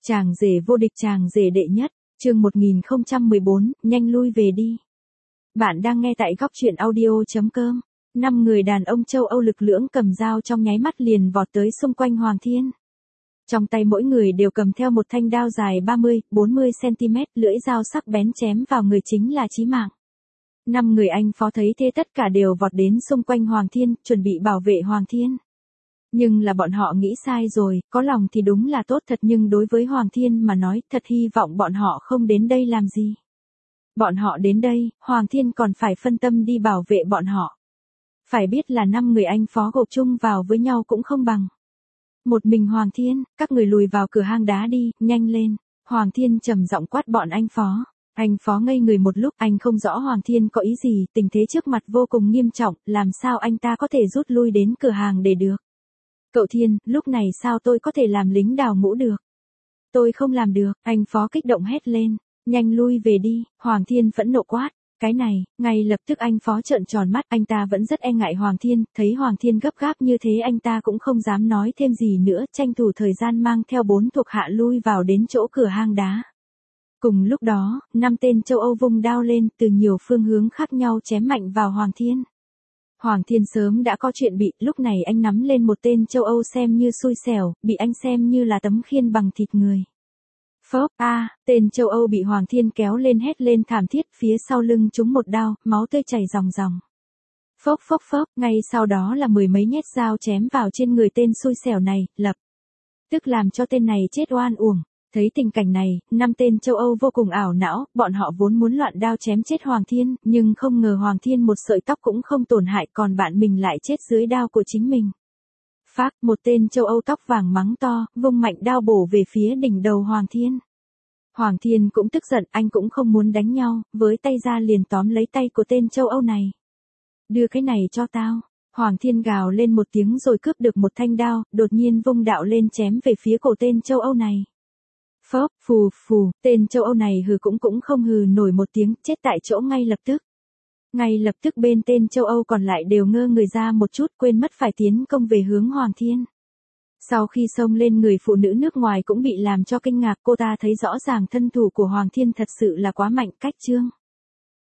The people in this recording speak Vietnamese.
Chàng rể vô địch, chàng rể đệ nhất, chương 1014, nhanh lui về đi. Bạn đang nghe tại góc truyện audio.com. 5 người đàn ông châu Âu lực lưỡng cầm dao trong nháy mắt liền vọt tới xung quanh Hoàng Thiên. Trong tay mỗi người đều cầm theo một thanh đao dài 30-40 cm, lưỡi dao sắc bén chém vào người chính là chí mạng. 5 người anh phó thấy thế tất cả đều vọt đến xung quanh Hoàng Thiên, chuẩn bị bảo vệ Hoàng Thiên. Nhưng là bọn họ nghĩ sai rồi, có lòng thì đúng là tốt thật nhưng đối với Hoàng Thiên mà nói thật hy vọng bọn họ không đến đây làm gì. Bọn họ đến đây, Hoàng Thiên còn phải phân tâm đi bảo vệ bọn họ. Phải biết là 5 người anh phó gộp chung vào với nhau cũng không bằng. Một mình Hoàng Thiên, các người lùi vào cửa hang đá đi, nhanh lên. Hoàng Thiên trầm giọng quát bọn anh phó. Anh phó ngây người một lúc, anh không rõ Hoàng Thiên có ý gì, tình thế trước mặt vô cùng nghiêm trọng, làm sao anh ta có thể rút lui đến cửa hàng để được. Cậu Thiên, lúc này sao tôi có thể làm lính đào ngũ được? Tôi không làm được, anh phó kích động hét lên, nhanh lui về đi, Hoàng Thiên phẫn nộ quát. Cái này, ngay lập tức anh phó trợn tròn mắt, anh ta vẫn rất e ngại Hoàng Thiên, thấy Hoàng Thiên gấp gáp như thế anh ta cũng không dám nói thêm gì nữa, tranh thủ thời gian mang theo 4 thuộc hạ lui vào đến chỗ cửa hang đá. Cùng lúc đó, 5 tên châu Âu vung đao lên từ nhiều phương hướng khác nhau chém mạnh vào Hoàng Thiên. Hoàng Thiên sớm đã có chuyện bị, lúc này anh nắm lên một tên châu Âu xem như xui xẻo, bị anh xem như là tấm khiên bằng thịt người. Phốc, tên châu Âu bị Hoàng Thiên kéo lên hét lên thảm thiết, phía sau lưng trúng một đao, máu tươi chảy ròng ròng. Phốc phốc phốc, ngay sau đó là 10 mấy nhát dao chém vào trên người tên xui xẻo này, lập tức làm cho tên này chết oan uổng. Thấy tình cảnh này, 5 tên châu Âu vô cùng ảo não, bọn họ vốn muốn loạn đao chém chết Hoàng Thiên, nhưng không ngờ Hoàng Thiên một sợi tóc cũng không tổn hại còn bạn mình lại chết dưới đao của chính mình. Phác, một tên châu Âu tóc vàng mắng to, vung mạnh đao bổ về phía đỉnh đầu Hoàng Thiên. Hoàng Thiên cũng tức giận, anh cũng không muốn đánh nhau, với tay ra liền tóm lấy tay của tên châu Âu này. Đưa cái này cho tao. Hoàng Thiên gào lên một tiếng rồi cướp được một thanh đao, đột nhiên vung đạo lên chém về phía cổ tên châu Âu này. Phốc, phù phù, tên châu Âu này hừ cũng không hừ nổi một tiếng, chết tại chỗ ngay lập tức. Ngay lập tức bên tên châu Âu còn lại đều ngơ người ra một chút, quên mất phải tiến công về hướng Hoàng Thiên. Sau khi xông lên người phụ nữ nước ngoài cũng bị làm cho kinh ngạc, cô ta thấy rõ ràng thân thủ của Hoàng Thiên thật sự là quá mạnh, cách chương.